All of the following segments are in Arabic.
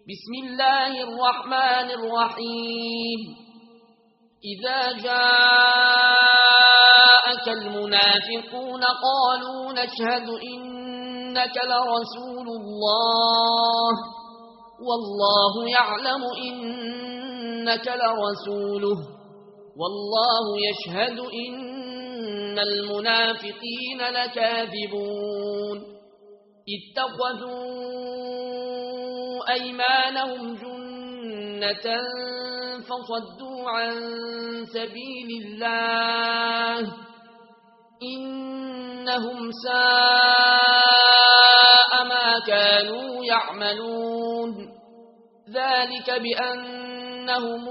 بسم الله الرحمن الرحيم إذا جاءك المنافقون قالوا نشهد إنك لرسول الله والله يعلم إنك لرسوله والله يشهد إن المنافقين لكاذبون اتخذوا أيمانهم جنة فصدوا عن سبيل الله إنهم ساء ما كانوا يعملون ذلك بأنهم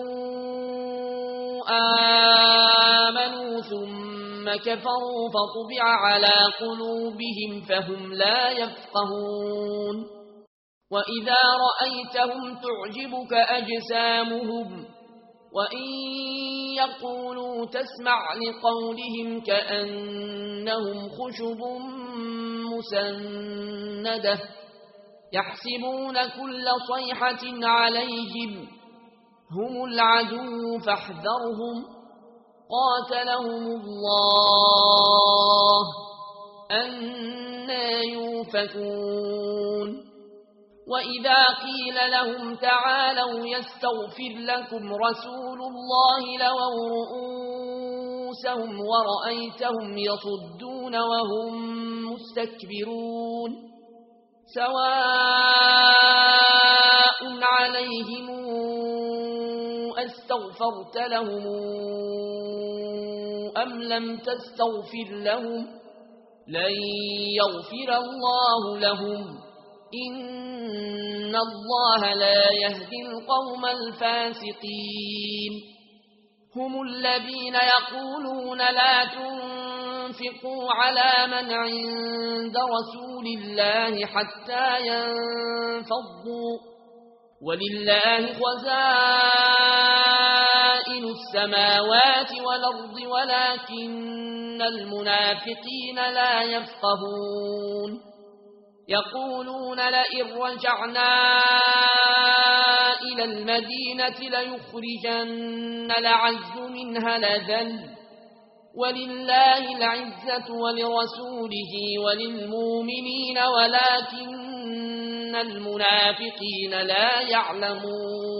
آمنوا ثم كفروا فطبع على قلوبهم فهم لا يفقهون وإذا رأيتهم تعجبك أجسامهم وإن يقولوا تسمع لقولهم كأنهم خشب مسندة يحسبون كل صيحة عليهم هم العدو فاحذرهم قاتلهم الله أنى يؤفكون وإذا قيل لهم تعالوا يستغفر لكم رسول الله لووا رؤوسهم ورأيتهم يصدون وهم مستكبرون سواء عليهم أستغفرت لهم أم لم تستغفر لهم لن يغفر الله لهم إن الله لا يهدي القوم الفاسقين هم الذين يقولون لا تنفقوا على من عند رسول الله حتى ينفضوا ولله خزائن السماوات والأرض ولكن المنافقين لا يفقهون يقولون لئن رجعنا إلى المدينة ليخرجن الأعز منها الأذل ولله العزة ولرسوله وللمؤمنين ولكن المنافقين لا يعلمون